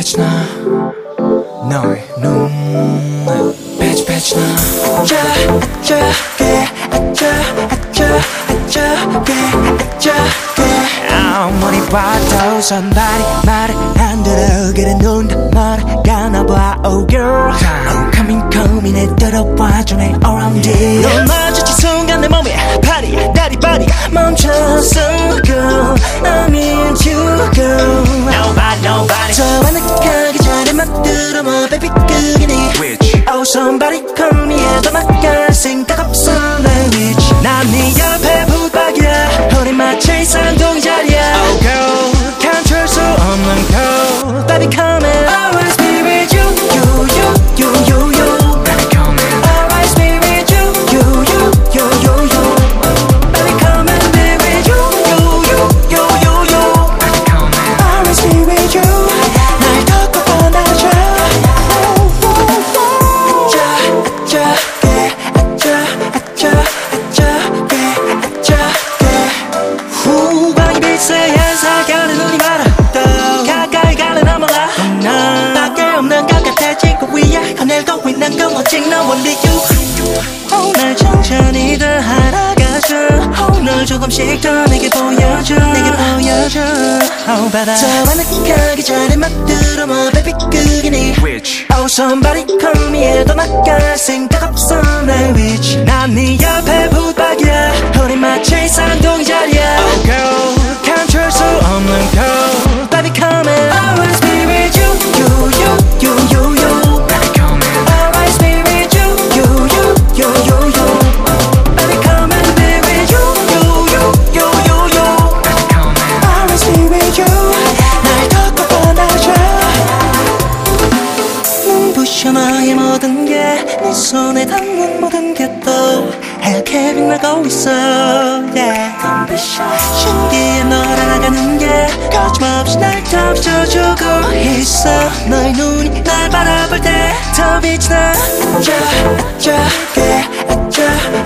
패치나 너의 눈 패치나 아무리 봐도 선발이 말을 안 들어 그래 눈 멀어가나봐 oh girl coming 내 들어와줘 내 around it 널 마주친 순간 내 몸에 다리 멈췄어 girl I'm into you girl nobody 저 완벽하기 전에 막 들어봐 baby 그게 네 oh somebody call me 해도 나갈 생각 없어 내 위치 난 네 옆에 붙박이야 우리 마치 쌍둥이 자리야 oh girl 감출 수 없는 girl baby come in always be with you baby come in always be with you baby come in be with you baby come in always be with you 날 덮고 뻗어줘 후방이 비스한 사견을 눈이 말아 가까이 가는 어머나 밖에 없는 것 같아 지구 위에 거닐고 있는 건 오직 너 only you 날 천천히 더 알아가줘 널 조금씩 더 내게 보여줘 oh 바다 저 완벽하기 전에 막 들어봐 baby 그게 네 oh somebody call me 해도 나갈 생각 없어 내 위치 난 네 옆에 붙박이야 우리 마치 쌍둥이 자리야 oh girl 감출 수 없는 girl baby come in always be with you baby come in always be with you baby come in be with you baby come in always be with you 날 덮고 뻗어줘 눈부셔 너의 모든 게 내 손에 닿는 모든 게 또 하얗게 빛나고 있어 yeah. 신기해 널 알아가는 게 거침없이 날 덮쳐주고 있어 너의 눈이 날 바라볼 때 더 빛이 나